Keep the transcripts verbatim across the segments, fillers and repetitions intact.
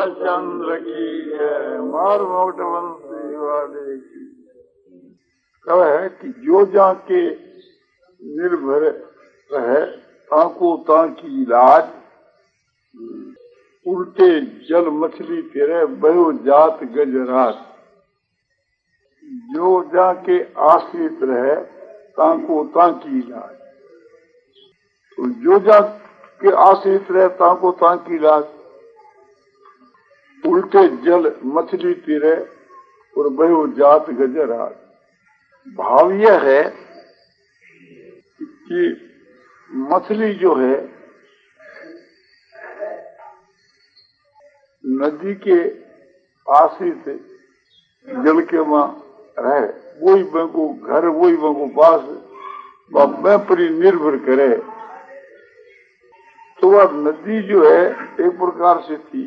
रामचंद्र की जय। मार मोट बंसी वाले की। कह है कि जो जाके निर्भर रहे ताको ताकी लाज, उल्टे जल मछली तेरे बयो जात गजराज। जो जाके आश्रित रहे ताको ताकी लाज, तो जो जाके आश्रित रहे ताको ताकी लाज, उल्टे जल मछली तेरे और बयो जात गजराज। भाव यह है कि मछली जो है नदी के आश्रित जल के वहां रहे, वही बंको घर, वही बंको पास मैं पर निर्भर करे, तो वह नदी जो है एक प्रकार से थी,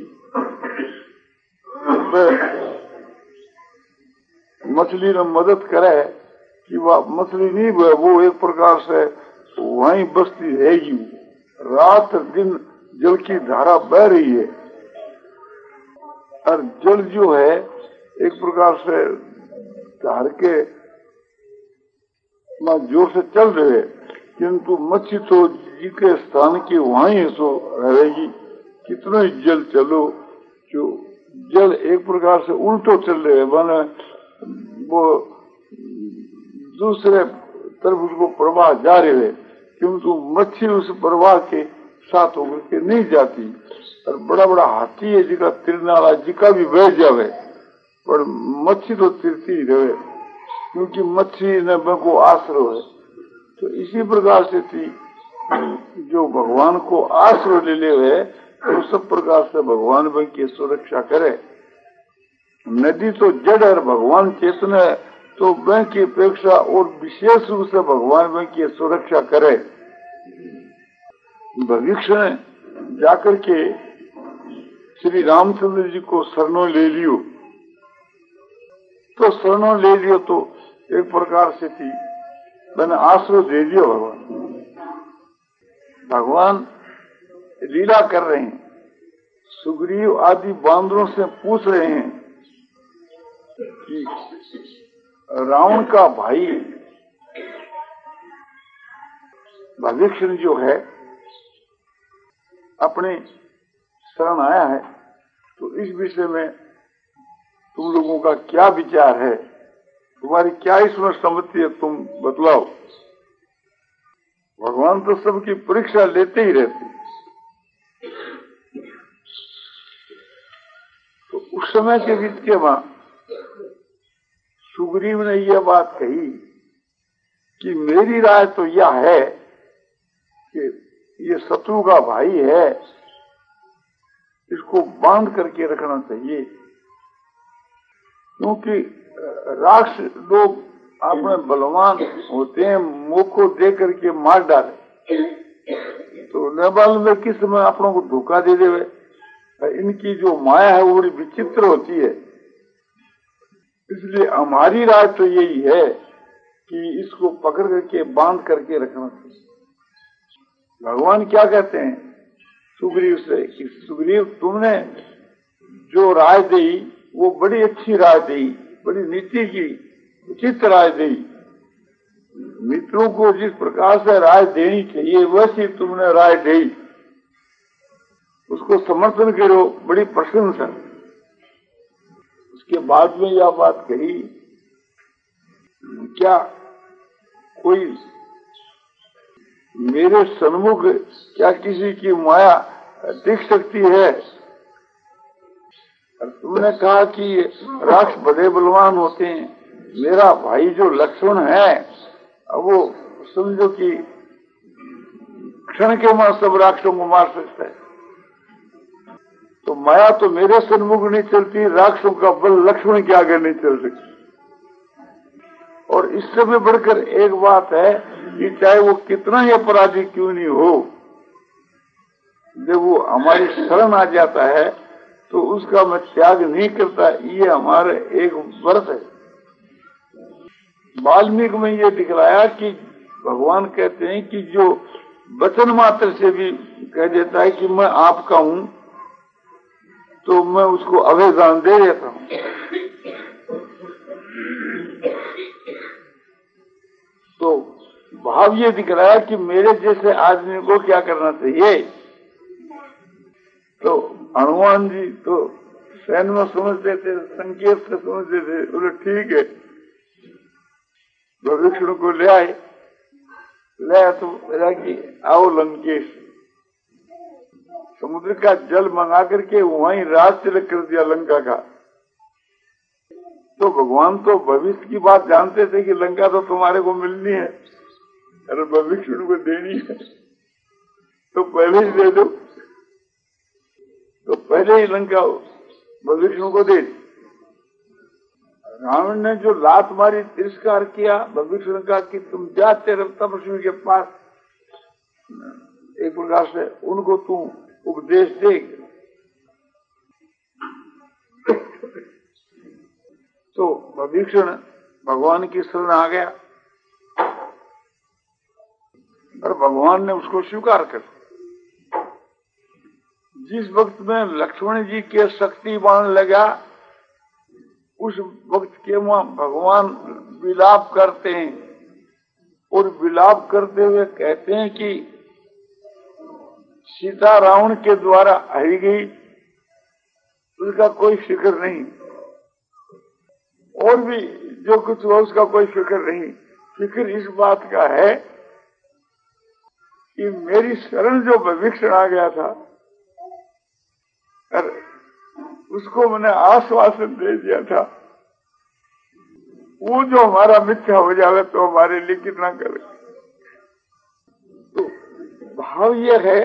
मछली ने मदद करे कि वह मछली नहीं, वो एक प्रकार से वहीं बसती रहेगी। रात दिन जल की धारा बह रही है और जल जो है एक प्रकार से धार के जोर से चल रहे, किंतु मच्छी तो जी के स्थान की वहीं सो रहेगी। कितना ही जल चलो, जो जल एक प्रकार से उल्टो चल रहे, माने वो दूसरे तरफ उसको प्रवाह जा रहे है, किंतु मच्छी उस प्रवाह के साथ होकर के नहीं जाती। और बड़ा बड़ा हाथी है जिका तिरनाला जिका भी बह जावे, पर मच्छी तो तिरती ही रहे, क्योंकि मच्छी न को आश्रय है। तो इसी प्रकार से थी, जो भगवान को आश्रय ले ले हुए तो सब प्रकार से भगवान बन की सुरक्षा करे। नदी तो जड़ और भगवान चेतन है, तो वह की अपेक्षा और विशेष रूप से भगवान वह की सुरक्षा करे। भविष्य ने जाकर के श्री रामचंद्र जी को शरणों ले लियो, तो शरणों ले लियो तो एक प्रकार से थी मैंने आश्रय दे दियो। भगवान भगवान लीला कर रहे हैं, सुग्रीव आदि बांदरों से पूछ रहे हैं कि रावण का भाई भविष्य जो है अपने शरण आया है, तो इस विषय में तुम लोगों का क्या विचार है, तुम्हारी क्या इसमें सम्मति है, तुम बतलाओ। भगवान तो सबकी परीक्षा लेते ही रहते। तो उस समय के बीच के बाद सुग्रीव ने यह बात कही कि मेरी राय तो यह है कि ये शत्रु का भाई है, इसको बांध करके रखना चाहिए, क्योंकि राक्षस लोग अपने बलवान होते हैं, मुंह को दे करके मार डाले, तो न मालूम में किस समय अपनों को धोखा दे देवे। इनकी जो माया है वो बड़ी विचित्र होती है। इसलिए हमारी राय तो यही है कि इसको पकड़ करके बांध करके रखना चाहिए। भगवान क्या कहते हैं सुग्रीव से कि सुग्रीव तुमने जो राय दी वो बड़ी अच्छी राय दी, बड़ी नीति की उचित राय दी। मित्रों को जिस प्रकार से राय देनी चाहिए वैसी तुमने राय दी, उसको समर्थन करो, बड़ी प्रशंसा। उसके बाद में यह बात कही, क्या कोई मेरे सन्मुख क्या किसी की माया दिख सकती है? और तुमने कहा कि राक्षस बड़े बलवान होते हैं, मेरा भाई जो लक्ष्मण है अब वो समझो कि क्षण के मां सब राक्षसों को मार सकता है, तो माया तो मेरे सन्मुख नहीं चलती, राक्षसों का बल लक्ष्मण के आगे नहीं चल सकती। और इससे भी बढ़कर एक बात है कि चाहे वो कितना ही अपराधी क्यों नहीं हो, जब वो हमारी शरण आ जाता है तो उसका मैं त्याग नहीं करता। ये हमारे एक व्रत है। वाल्मीकि में ये दिखलाया कि भगवान कहते हैं कि जो वचन मात्र से भी कह देता है कि मैं आपका हूं, तो मैं उसको अभय दान दे देता हूँ। तो भाव ये दिख रहा है कि मेरे जैसे आदमी को क्या करना चाहिए। तो हनुमान जी तो सैन में समझते थे, संकेत से समझते थे, बोले ठीक है। विष्णु को ले आए, ले आए तो बोला कि आओ लंकेश। समुद्र का जल मंगा करके वहीं राज तिलक कर दिया लंका का। तो भगवान तो भविष्य की बात जानते थे कि लंका तो तुम्हारे को मिलनी है, अरे विष्णु को देनी है तो पहले ही दे दो। तो पहले ही लंका विष्णु को दे दी। रावण ने जो लात मारी, तिरस्कार किया विष्णु का कि तुम जाते रहो तपस्वी के पास, एक प्रकार से उनको तू उपदेश दे। तो विभीषण भगवान की शरण आ गया और भगवान ने उसको स्वीकार कर। जिस वक्त में लक्ष्मण जी के शक्ति बाण लगा, उस वक्त के वहां भगवान विलाप करते हैं और विलाप करते हुए कहते हैं कि सीता रावण के द्वारा हरी गई, उसका कोई फिक्र नहीं, और भी जो कुछ हुआ उसका कोई फिक्र नहीं। फिक्र इस बात का है कि मेरी शरण जो विभीषण आ गया था, और उसको मैंने आश्वासन दे दिया था, वो जो हमारा मिथ्या हो जावे तो हमारे लिए कितना करे। तो भाव ये है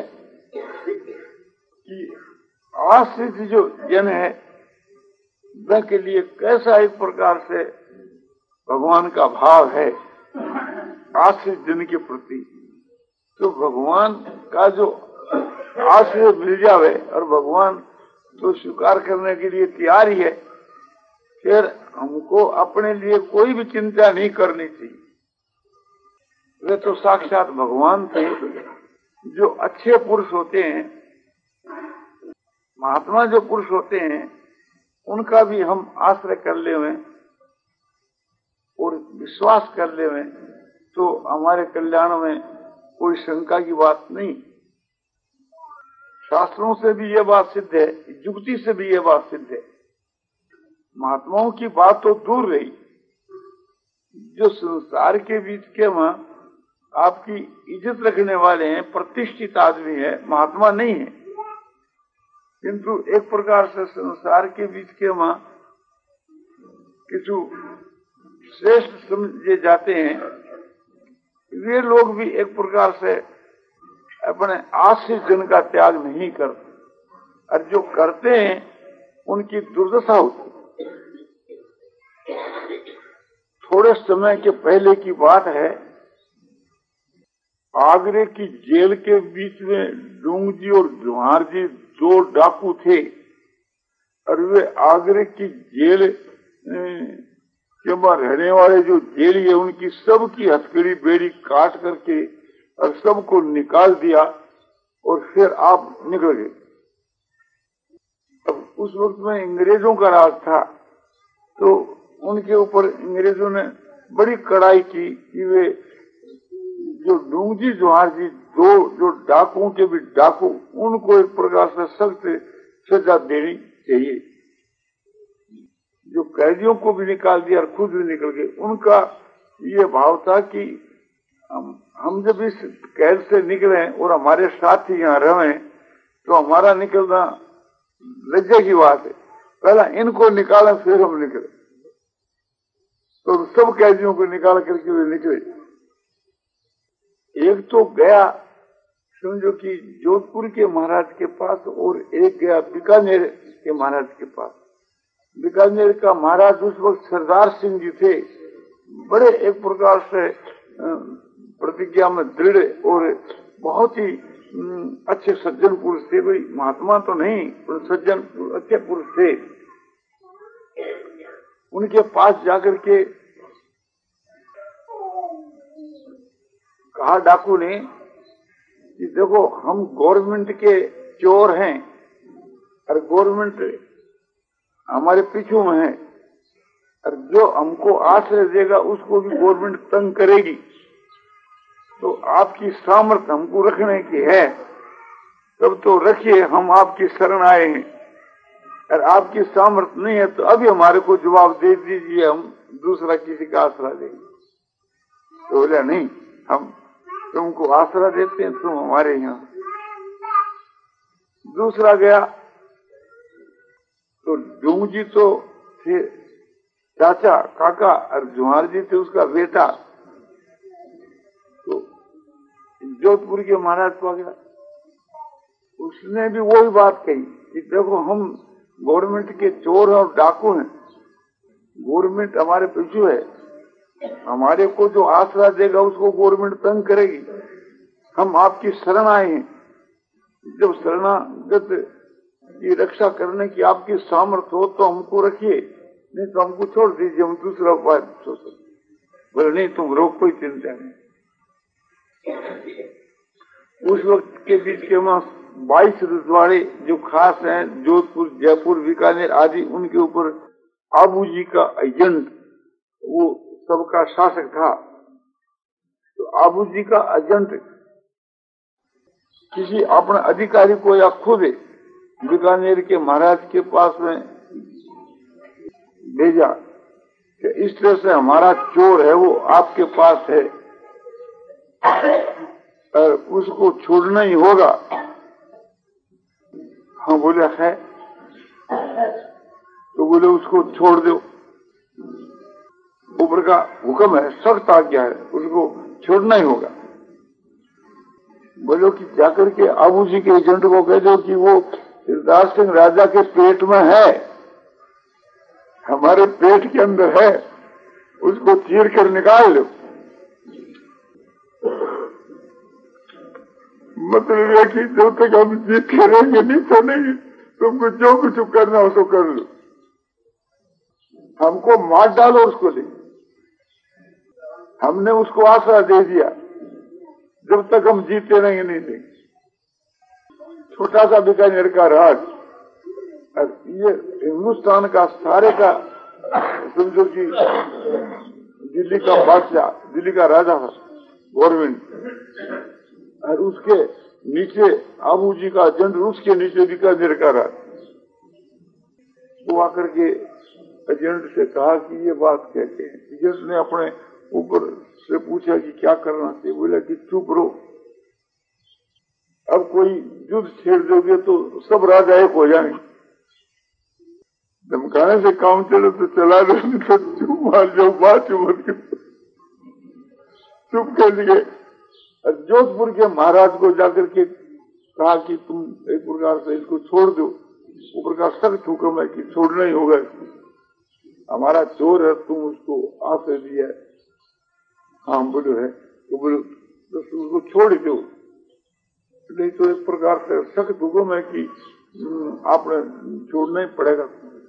कि आश्रित जो जन है वह के लिए कैसा एक प्रकार से भगवान का भाव है आश्रित जन के प्रति। तो भगवान का जो आश्रय मिल जावे और भगवान तो स्वीकार करने के लिए तैयार ही है, फिर हमको अपने लिए कोई भी चिंता नहीं करनी चाहिए। वे तो साक्षात भगवान थे। जो अच्छे पुरुष होते हैं, महात्मा जो पुरुष होते हैं, उनका भी हम आश्रय कर ले और विश्वास कर ले तो हमारे कल्याण में कोई शंका की बात नहीं। शास्त्रों से भी ये बात सिद्ध है, युक्ति से भी ये बात सिद्ध है। महात्माओं की बात तो दूर रही, जो संसार के बीच के वहां आपकी इज्जत रखने वाले हैं, प्रतिष्ठित आदमी है, महात्मा नहीं है, किंतु एक प्रकार से संसार के बीच के वहां किसी श्रेष्ठ समझे जाते हैं, वे लोग भी एक प्रकार से अपने आश्रित जन का त्याग नहीं करते, और जो करते हैं उनकी दुर्दशा होती। थोड़े समय के पहले की बात है, आगरे की जेल के बीच में डूंग जी और जुहार जी दो डाकू थे, और वे आगरे की जेल के बाद रहने वाले जो जेली है उनकी सबकी हथकड़ी बेड़ी काट करके और सबको निकाल दिया और फिर आप निकल गए। अब उस वक्त में अंग्रेजों का राज था, तो उनके ऊपर अंग्रेजों ने बड़ी कड़ाई की कि वे जो डूंगजी जोहार जी दो जो डाकुओं के भी डाकू, उनको एक प्रकार से सख्त सजा देनी चाहिए। जो कैदियों को भी निकाल दिया और खुद भी निकल गए। उनका ये भाव था कि हम, हम जब इस कैद से निकले और हमारे साथी यहाँ रहे तो हमारा निकलना लज्जा की बात है, पहला इनको निकाला फिर हम निकले। तो सब कैदियों को निकाल करके वे निकले। एक तो गया समझो कि जोधपुर के महाराज के पास, और एक गया बीकानेर के महाराज के पास। बीकानेर का महाराज उस वक्त सरदार सिंह जी थे, बड़े एक प्रकार से प्रतिज्ञा में दृढ़ और बहुत ही अच्छे सज्जन पुरुष थे। भाई महात्मा तो नहीं पर सज्जन अच्छे पुरुष थे। उनके पास जाकर के कहा डाकू ने कि देखो हम गवर्नमेंट के चोर हैं और गवर्नमेंट हमारे पीछू में है, और जो हमको आश्रय देगा उसको भी गवर्नमेंट तंग करेगी। तो आपकी सामर्थ्य हमको रखने की है, तब तो रखिए, हम आपकी शरण आए हैं। और आपकी सामर्थ्य नहीं है तो अभी हमारे को जवाब दे दीजिए, हम दूसरा किसी का आसरा देंगे। तो बोला नहीं, हम तुमको आसरा देते हैं, तुम हमारे यहाँ। दूसरा गया तो डूंग जी तो थे चाचा काका, और जुहार जी थे उसका बेटा। तो जोधपुर के महाराज को गया, उसने भी वही बात कही कि देखो हम गवर्नमेंट के चोर और डाकू हैं, गवर्नमेंट हमारे पीछे है, हमारे को जो आसरा देगा उसको गवर्नमेंट तंग करेगी। हम आपकी शरण आए हैं, जब शरणागत की रक्षा करने की आपकी सामर्थ्य हो तो हमको रखिए, नहीं तो हमको छोड़ दीजिए, हम दूसरा उपाय सोच सकते। बोले नहीं, तुम रोक, कोई चिंता नहीं। उस वक्त के बीच के वहां बाईस रजवाड़े जो खास हैं, जोधपुर, जयपुर, बीकानेर आदि, उनके ऊपर आबू जी का एजेंट वो सबका शासक था। तो आबू जी का एजेंट किसी अपने अधिकारी को या खुद बीकानेर के महाराज के पास में भेजा कि इस तरह से हमारा चोर है वो आपके पास है और उसको छोड़ना ही होगा। हाँ बोले है, तो बोले उसको छोड़ दो, ऊपर का हुक्म है, सख्त आज्ञा है, उसको छोड़ना ही होगा। बोलो कि जाकर के आबू जी के एजेंट को कह दो कि वो सिरदार सिंह राजा के पेट में है, हमारे पेट के अंदर है, उसको चीर कर निकाल लो। मतलब यह कि जब तक हम जीत के रहेंगे नहीं छोड़ेंगे, तुमको जो कुछ करना हो सो कर लो, हमको मार डालो उसको ले। हमने उसको आसरा दे दिया, जब तक हम जीते रहेंगे नहीं देंगे। छोटा सा बीकानेर का राज, ये हिंदुस्तान का सारे का समझो कि दिल्ली का बादशाह, दिल्ली का राजा था गवर्नमेंट, और उसके नीचे आबू जी का एजेंट, उसके नीचे बीकानेर का राज। वो आकर के एजेंट से कहा कि ये बात कहते हैं। जिसने अपने ऊपर से पूछा कि क्या करना चाहिए, बोला कि चुप रहो, अब कोई युद्ध छेड़ दोगे तो सब राजा एक हो जाएंगे, धमकाने से काम चले तो चला दो, तो चुप मार जाओ, बात मत करो, चुप कर लिए। जोधपुर के महाराज को जाकर के कहा कि तुम एक प्रकार से इसको छोड़ दो, ऊपर का सख्त हुक्म है कि छोड़ना ही होगा, हमारा चोर है, तुम उसको आश्रय दिया है। हाँ बोलो है, तो बोलो तो उसको छोड़ दो, नहीं तो एक प्रकार से सख्त हुक्म है कि आपने छोड़ना ही पड़ेगा।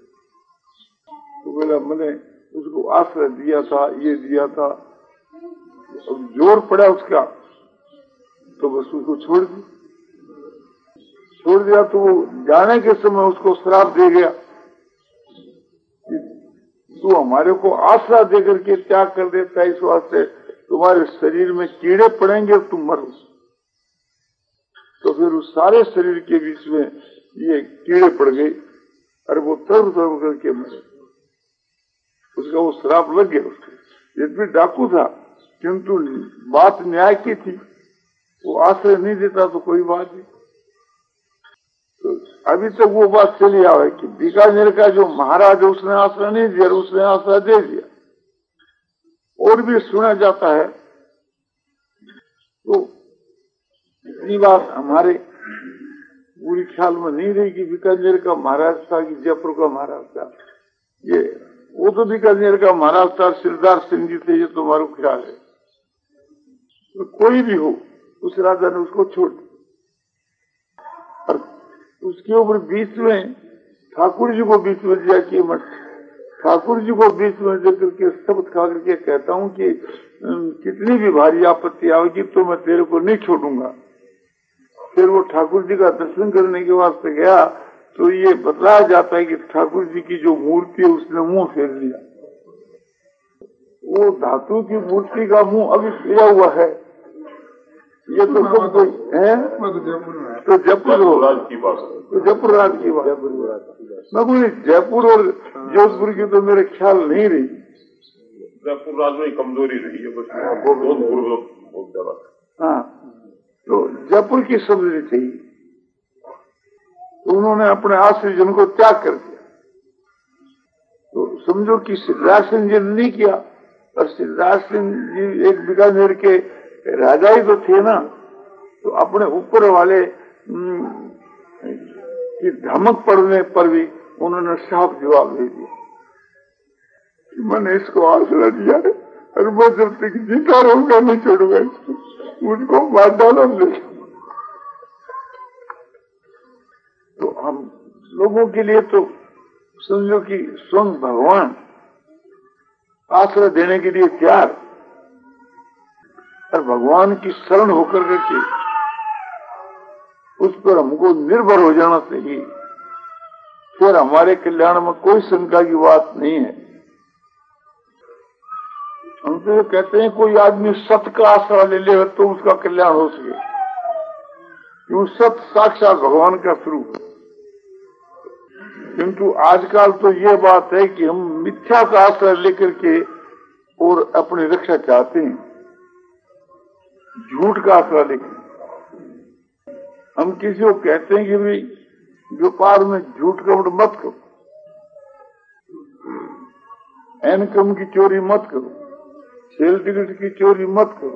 तो बोला मैंने उसको आश्रय दिया था, ये दिया था, अब जोर पड़ा उसका, तो बस उसको छोड़ दिया। छोड़ दिया तो वो जाने के समय उसको श्राप दे गया कि तू हमारे को आश्रय देकर के त्याग कर देता है, इस वास्ते तुम्हारे शरीर में कीड़े पड़ेंगे और तुम मरो। तो फिर उस सारे शरीर के बीच में ये कीड़े पड़ गए और वो तरब तरब करके मरे। उसका वो श्राप लग गया उसको। ये भी डाकू था, किंतु बात न्याय की थी, वो आश्रय नहीं देता तो कोई बात नहीं। तो अभी तक वो बात चली आवे कि बीकानेर का जो महाराज है उसने आश्रय नहीं दिया, उसने आश्रय दे दिया। और भी सुना जाता है। तो इतनी बात हमारे पूरी ख्याल में नहीं रही कि बीकानेर का महाराज था कि जयपुर का महाराज था। ये वो तो बीकानेर का महाराज था, सिरदार सिंह जी थे, ये तो हमारा ख्याल है। तो कोई भी हो, उस राजा ने उसको छोड़ दिया। और उसके ऊपर बीच में ठाकुर जी को बीच में दिया कि मत, ठाकुर जी को बीच में देकर के शब्द खा करके कहता हूँ कि कितनी भी भारी आपत्ति आएगी तो मैं तेरे को नहीं छोड़ूंगा। फिर वो ठाकुर जी का दर्शन करने के वास्ते गया तो ये बतलाया जाता है कि ठाकुर जी की जो मूर्ति है उसने मुंह फेर लिया। वो धातु की मूर्ति का मुंह अभी फेरा हुआ है। ये तो सब कोई है तो जयपुर राज की बात, तो जयपुर राज की बात। मैं बोली जयपुर और जोधपुर की तो मेरे ख्याल नहीं रही। जयपुर राज में कमजोरी रही है बस, बहुत ज्यादा। हाँ, तो जयपुर की समझनी चाहिए। तो उन्होंने अपने आश्रय जन को त्याग कर दिया। तो समझो कि सिद्धराज सिंह जी ने नहीं किया, और सिद्धराज सिंह जी एक बीकानेर के राजा ही तो थे ना, तो अपने ऊपर वाले की धमक पड़ने पर भी उन्होंने साफ जवाब दे दिया। मैंने इसको आसरा दिया है और मैं जब तक जीता रहूंगा नहीं छोड़ूंगा इसको, मुझको मार डालो। तो हम लोगों के लिए तो समझो कि स्वयं भगवान आश्रय देने के लिए तैयार, और भगवान की शरण होकर के उस पर हमको निर्भर हो जाना चाहिए। फिर हमारे कल्याण में कोई शंका की बात नहीं है। हम तो कहते हैं कोई आदमी सत्य का आश्रय ले ले तो उसका कल्याण हो सके, क्यों सत्य साक्षात भगवान का स्वरूप है। किंतु आजकल तो ये बात है कि हम मिथ्या का आश्रय लेकर के और अपनी रक्षा चाहते हैं, झूठ का आश्रय लेकर। हम किसी को कहते हैं कि भाई व्यापार में झूठ कपट मत करो, इनकम की चोरी मत करो, सेल टिकट की चोरी मत करो,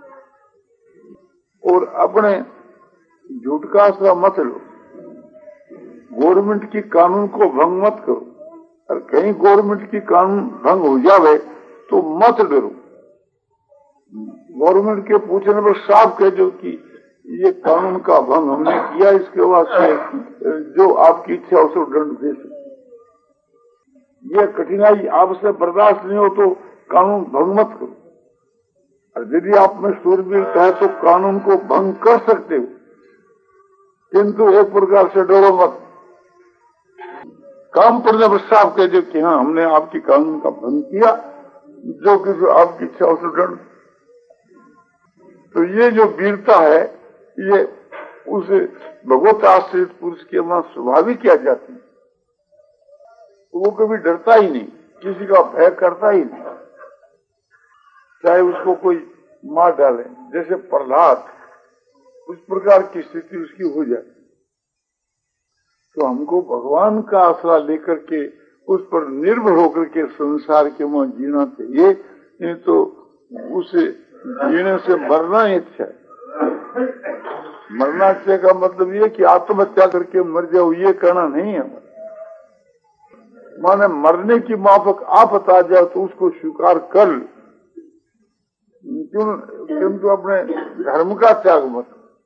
और अपने झूठ का आश्रय मत लो। गवर्नमेंट की कानून को भंग मत करो, और कहीं गवर्नमेंट की कानून भंग हो जावे तो मत डरो। गवर्नमेंट के पूछने पर साफ कह दो कि ये कानून का भंग हमने किया, इसके वास्ते जो आपकी इच्छा उसको दंड दे सकते। ये कठिनाई आपसे बर्दाश्त नहीं हो तो कानून भंग मत करो, और यदि आप में सूरबीरता है तो कानून को भंग कर सकते हो, किंतु एक प्रकार से डरो मत। काम पड़ने पर साफ कह दो कि हाँ हमने आपकी कानून का भंग किया, जो कि जो आपकी इच्छा उसे दंड। तो ये जो वीरता है ये उस भगवत आश्रित पुरुष के वहां स्वाभाविक किया जाती है। वो कभी डरता ही नहीं, किसी का भय करता ही नहीं, चाहे उसको कोई मार डाले। जैसे प्रहलाद, उस प्रकार की स्थिति उसकी हो जाए। तो हमको भगवान का आसरा लेकर के उस पर निर्भर होकर के संसार के वहां जीना चाहिए, नहीं तो उसे जीने से मरना ही अच्छा है। मरना अच्छे का मतलब ये कि आत्महत्या करके मर जाओ, ये कहना नहीं है। माने मरने की माफक आप बता जाओ तो उसको स्वीकार कर, क्यों किंतु अपने धर्म का त्याग मत,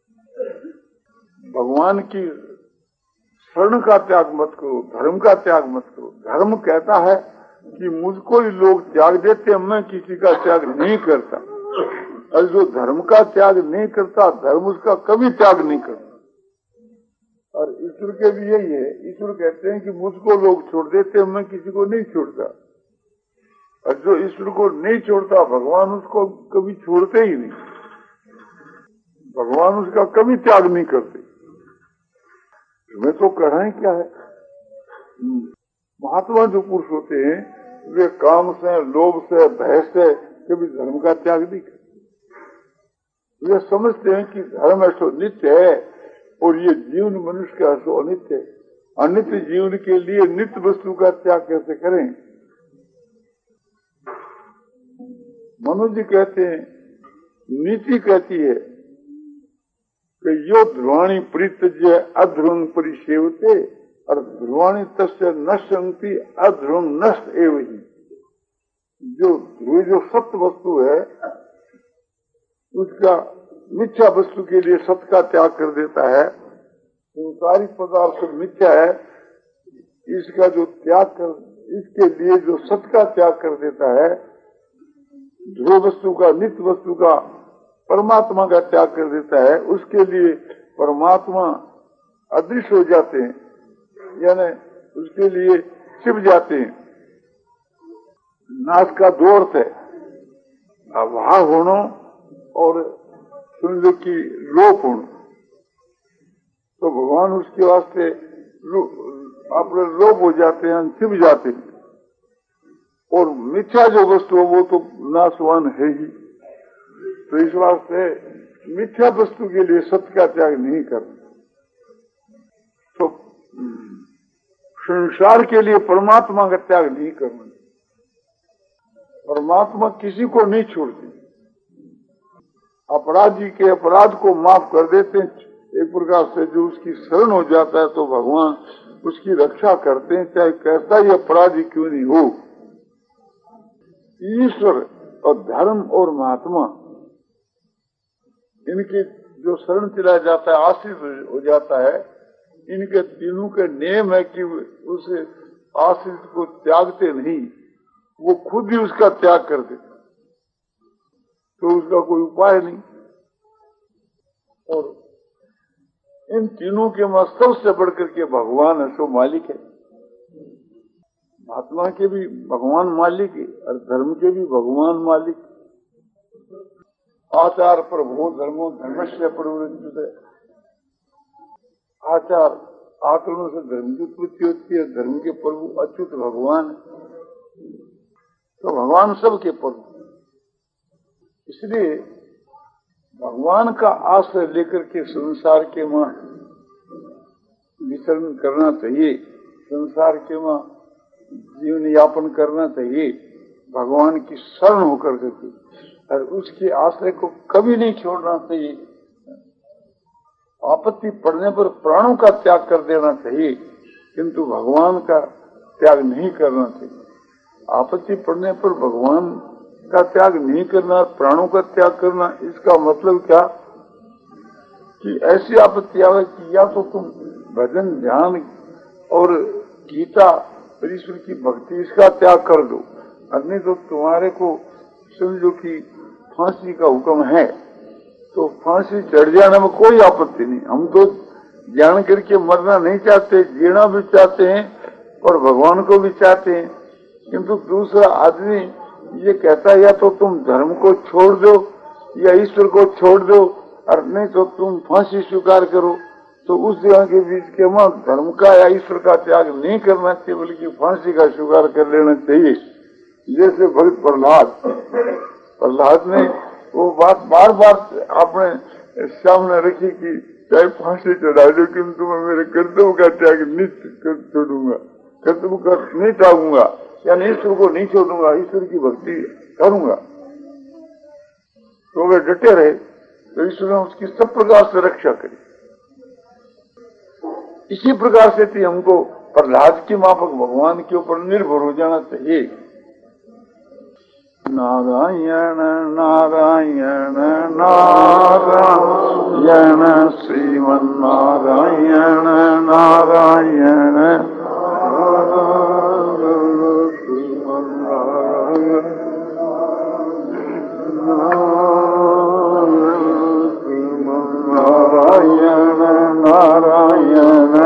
भगवान की शरण का त्याग मत करो, धर्म का त्याग मत करो। धर्म कहता है कि मुझको ही लोग त्याग देते, मैं किसी का त्याग नहीं करता, और जो धर्म का त्याग नहीं करता धर्म उसका कभी त्याग नहीं करता। और ईश्वर के भी यही है, ईश्वर कहते हैं कि मुझको लोग छोड़ देते, मैं किसी को नहीं छोड़ता। और जो ईश्वर को नहीं छोड़ता भगवान उसको कभी छोड़ते ही नहीं, भगवान उसका कभी त्याग नहीं करते। मैं तो कह रहे हैं क्या है, महात्मा जो पुरुष होते हैं वे काम से, लोभ से, भय से कभी धर्म का त्याग नहीं करते। वे समझते हैं कि धर्म ऐसो नित्य है और ये जीवन मनुष्य का ऐसो अनित्य है। अनित्य जीवन के लिए नित्य वस्तु का त्याग कैसे करें। मनु जी कहते हैं, नीति कहती है कि यो ध्रुवाणी परित्यज्य अध्रुवं परिसेवते, और ध्रुवाणी तस्य नश्यन्ति अध्रुवं नष्ट एव ही। जो ध्रुव जो सत्य वस्तु है उसका मिथ्या वस्तु के लिए सत्य का त्याग कर देता है। संसारिक पदार्थ मिथ्या है, इसका जो त्याग कर, इसके लिए जो सत्य का त्याग कर देता है, ध्रुव वस्तु का, नित्य वस्तु का, परमात्मा का त्याग कर देता है, उसके लिए परमात्मा अदृश्य हो जाते हैं। यानी उसके लिए छिप जाते हैं। नाश का दो अर्थ है, अभाव होना और सुंदर की लोप होना। तो भगवान उसके वास्ते अपने लोप हो जाते हैं, छिप जाते हैं। और मिथ्या जो वस्तु है वो तो नाशवान है ही। तो इस वास्ते मिथ्या वस्तु के लिए सत्य का त्याग नहीं करना। तो संसार के लिए परमात्मा का त्याग नहीं करना। परमात्मा किसी को नहीं छोड़ती। अपराधी के अपराध को माफ कर देते हैं एक प्रकार से। जो उसकी शरण हो जाता है तो भगवान उसकी रक्षा करते हैं, चाहे कैसा ही अपराधी क्यों नहीं हो। ईश्वर और धर्म और महात्मा, इनके जो शरण चला जाता है, आश्रित हो जाता है, इनके तीनों के नियम है कि उस आश्रित को त्यागते नहीं, वो खुद ही उसका त्याग कर देते। तो उसका कोई उपाय नहीं। और इन तीनों के में सबसे बढ़कर के भगवान है, सो मालिक है। महात्मा के भी भगवान मालिक है और धर्म के भी भगवान मालिक। आचार प्रभु धर्मो धर्मस्य प्रवृत्ति। आचार आचरणों से धर्म की उत्पत्ति होती है। धर्म के प्रभु अच्युत भगवान। तो भगवान सबके प्रभु। इसलिए भगवान का आश्रय लेकर के संसार के मां विचरण करना चाहिए, संसार के मां जीवन यापन करना चाहिए, भगवान की शरण होकर के। और उसके आश्रय को कभी नहीं छोड़ना चाहिए। आपत्ति पड़ने पर प्राणों का त्याग कर देना चाहिए, किंतु भगवान का त्याग नहीं करना चाहिए। आपत्ति पड़ने पर भगवान का त्याग नहीं करना, प्राणों का त्याग करना, इसका मतलब क्या कि ऐसी आपत्ति आवे कि या तो तुम भजन ध्यान और गीता और ईश्वर की भक्ति इसका त्याग कर दो, और नहीं तो तुम्हारे को समझो कि फांसी का हुक्म है तो फांसी चढ़ जाने में कोई आपत्ति नहीं। हम तो जान करके मरना नहीं चाहते, जीना भी चाहते हैं और भगवान को भी चाहते हैं। किंतु दूसरा आदमी ये कहता है या तो तुम धर्म को छोड़ दो या ईश्वर को छोड़ दो, और नहीं तो तुम फांसी स्वीकार करो। तो उस जगह के बीच के मां धर्म का या ईश्वर का त्याग नहीं करना चाहिए, बल्कि फांसी का स्वीकार कर लेना चाहिए। जैसे भक्त प्रहलाद प्रहलाद ने वो बात बार बार अपने सामने रखी कि चाहे फांसी चढ़ा दो, किंतु मैं मेरे कर्तव्य का त्याग नहीं छोड़ूंगा, कर्तव्य का नहीं त्यागूंगा, यानी ईश्वर को नहीं छोड़ूंगा, ईश्वर की भक्ति करूंगा। तो वे डटे रहे, तो ईश्वर ने उसकी सब प्रकार से रक्षा करी। इसी प्रकार से थी हमको प्रहलाद की माफक भगवान के ऊपर निर्भर हो जाना चाहिए। नारायण नारायण नारायण श्रीमन नारायण नारायण श्रीमन नारायण नारायण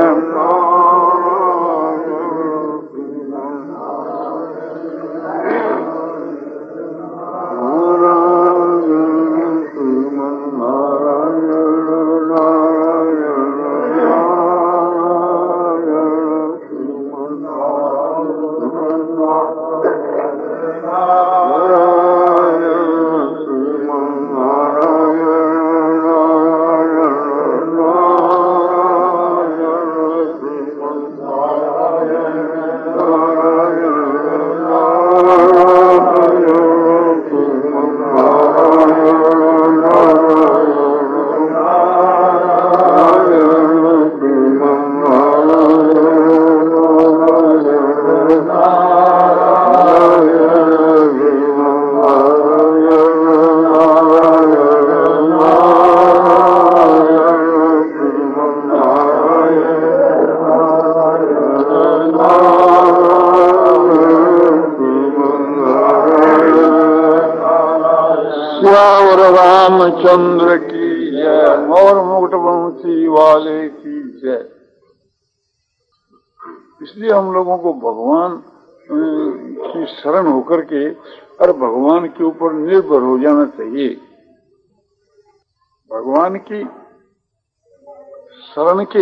रामचंद्र की जय, मोर मुकुट वंशी वाले की जय। इसलिए हम लोगों को भगवान की शरण होकर के और भगवान के ऊपर निर्भर हो जाना चाहिए। भगवान की शरण के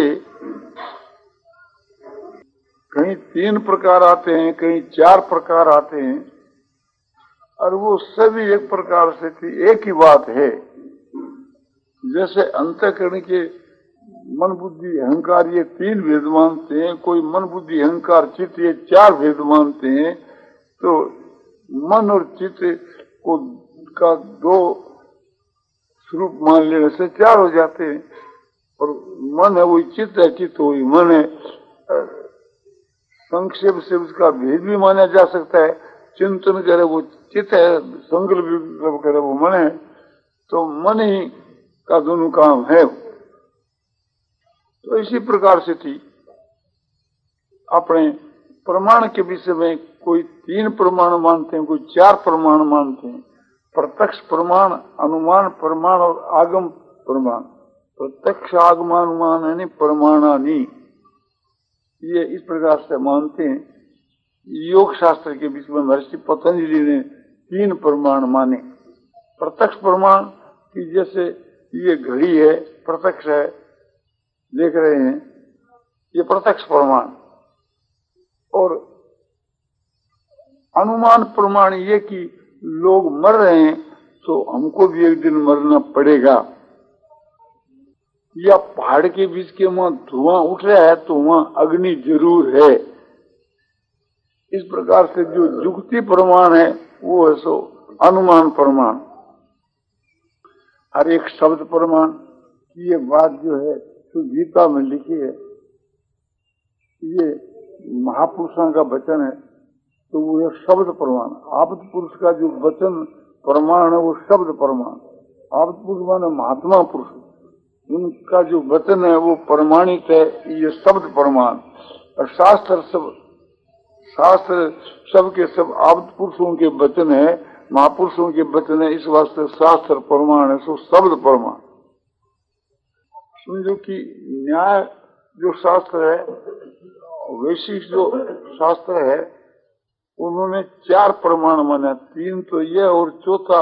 कहीं तीन प्रकार आते हैं, कहीं चार प्रकार आते हैं, और वो सभी एक प्रकार से थी, एक ही बात है। जैसे अंतःकरण के मन बुद्धि अहंकार ये तीन भेद मानते हैं, कोई मन बुद्धि अहंकार चित्त ये चार भेद मानते हैं, तो मन और चित्त को का दो स्वरूप मान लेने से चार हो जाते हैं। और मन है वही चित्त है, चित्त वही मन है। संक्षेप से उसका भेद भी माना जा सकता है। चिंतन करे वो चित्त है, संकल्प करे वो मन है, तो मन ही का दोनों काम है। तो इसी प्रकार से थी अपने प्रमाण के विषय में कोई तीन प्रमाण मानते हैं, कोई चार प्रमाण मानते हैं। प्रत्यक्ष प्रमाण, अनुमान प्रमाण और आगम प्रमाण। प्रत्यक्ष आगमानुमान यानी प्रमाणानी, ये इस प्रकार से मानते हैं। योग शास्त्र के विषय में महर्षि पतंजलि ने तीन प्रमाण माने। प्रत्यक्ष प्रमाण की जैसे ये घड़ी है, प्रत्यक्ष है, देख रहे हैं, ये प्रत्यक्ष प्रमाण। और अनुमान प्रमाण ये कि लोग मर रहे हैं तो हमको भी एक दिन मरना पड़ेगा, या पहाड़ के बीच के वहां धुआं उठ रहा है तो वहां अग्नि जरूर है। इस प्रकार से जो जुक्ति प्रमाण है वो है सो अनुमान प्रमाण। और एक शब्द प्रमाण, ये बात जो है तो गीता में लिखी है, ये महापुरुषों का वचन है, तो वो है शब्द प्रमाण। आप्त पुरुष का जो वचन प्रमाण है वो शब्द प्रमाण। आप्त पुरुष माने महात्मा पुरुष, उनका जो वचन है वो प्रमाणित है, ये शब्द प्रमाण। और शास्त्र सब शास्त्र सब के सब आप्त पुरुषों के वचन है, महापुरुषों के वचन है, इस वास्ते शास्त्र प्रमाण है, सो शब्द प्रमाण। समझो कि न्याय जो शास्त्र है, वैशिक जो शास्त्र है, उन्होंने चार प्रमाण माना, तीन तो ये और चौथा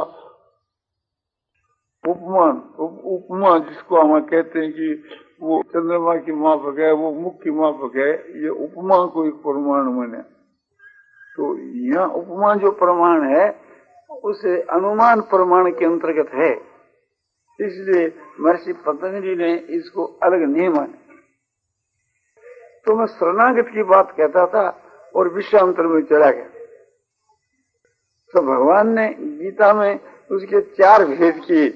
उपमान। उप, उपमा जिसको हम कहते हैं कि वो चंद्रमा की माफक है, वो मुख की माफक है, ये उपमा को एक प्रमाण माने। तो यहाँ उपमा जो प्रमाण है उसे अनुमान प्रमाण के अंतर्गत है, इसलिए महर्षि पतंजलि ने इसको अलग नहीं माने। तो मैं शरणागत की बात कहता था और विषयांतर में चला गया। तो भगवान ने गीता में उसके चार भेद किए।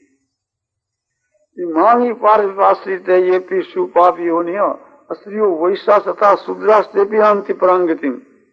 मां ही पार्श्वित है, ये पी सुपापी होनी हो, स्त्रियों वैसा तथा शूद्रास्ते भी अंति परांगति।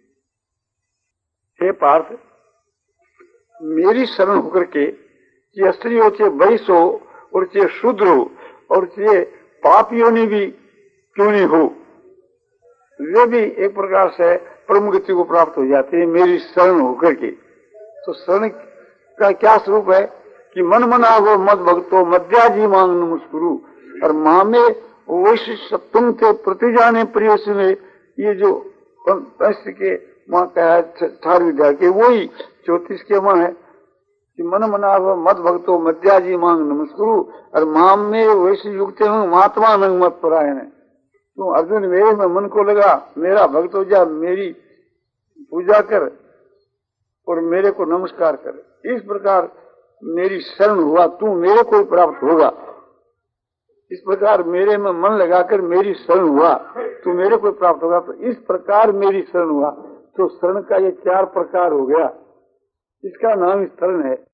हे पार्थ, मेरी शरण होकर के ये स्त्री हो, चाहे वैश्य हो और चाहे शूद्र हो और चाहे पापियों ने भी क्यों नहीं हो, वे भी एक प्रकार से परम गति को प्राप्त हो जाते हैं मेरी शरण होकर के। तो शरण का क्या स्वरूप है कि मन मना वो मत भक्तो मध्याजी मांग नमस्कुरु। और माँ में वैश्य तुम थे प्रति जाने प्रियस में, ये जो पंच के माँ का है अठारहवीं अध्याय के वही चौतीस के माँ है कि मन मना वो मत भक्तो मध्याजी मांग नमस्कुरु। और माँ में वैश्य युक्त महात्मा नंग मत परायण है। तो अर्जुन मेरे में मन को लगा, मेरा भक्त हो जा, मेरी पूजा कर और मेरे को नमस्कार कर। इस प्रकार मेरी शरण हुआ, तू मेरे को प्राप्त होगा। इस प्रकार मेरे में मन लगाकर मेरी शरण हुआ, तू मेरे को प्राप्त होगा। तो इस प्रकार मेरी शरण हुआ। तो शरण का ये चार प्रकार हो गया, इसका नाम शरण है।